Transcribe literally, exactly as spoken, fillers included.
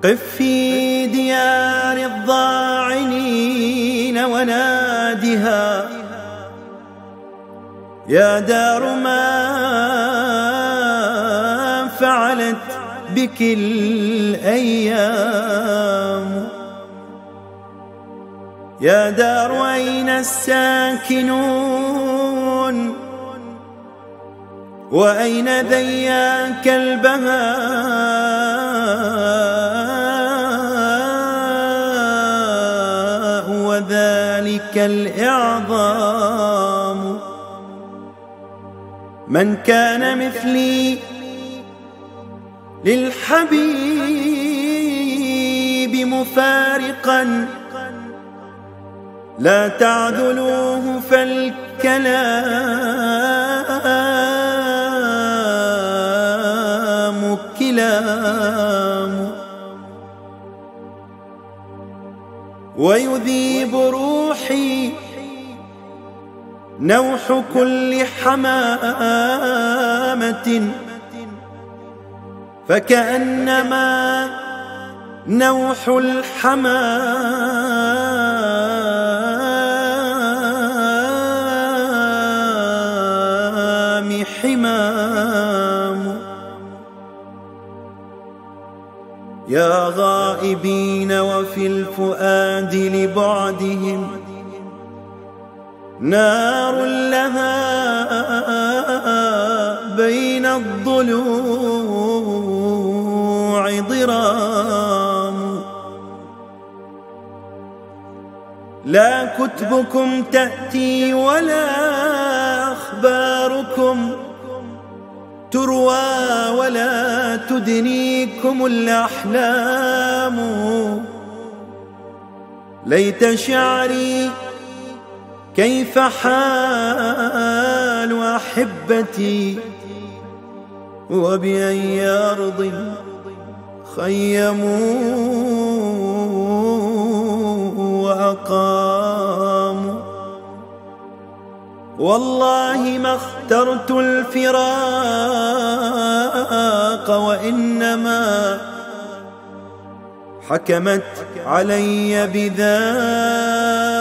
قف في ديار الضاعنين ونادها يا دار ما فعلت بك الأيام. يا دار أين الساكنون وأين ذياك البهاء وذلك الإعظام. من كان مثلي للحبيب مفارقا لا تعذلوه فالكلام كلام. ويذيب روحي نوح كل حمامة فكأنما نوح الحمام حمام. يا غائبين وفي الفؤاد لبعدهم نار لها بين الضلوع ضرام. لا كتبكم تأتي ولا أخباركم تروى ولا تدنيكم الأحلام. ليت شعري كيف حال أحبتي وبأي أرض خيموا وأقاموا. والله ما اخترت الفراق وإنما حكمت علي بذلك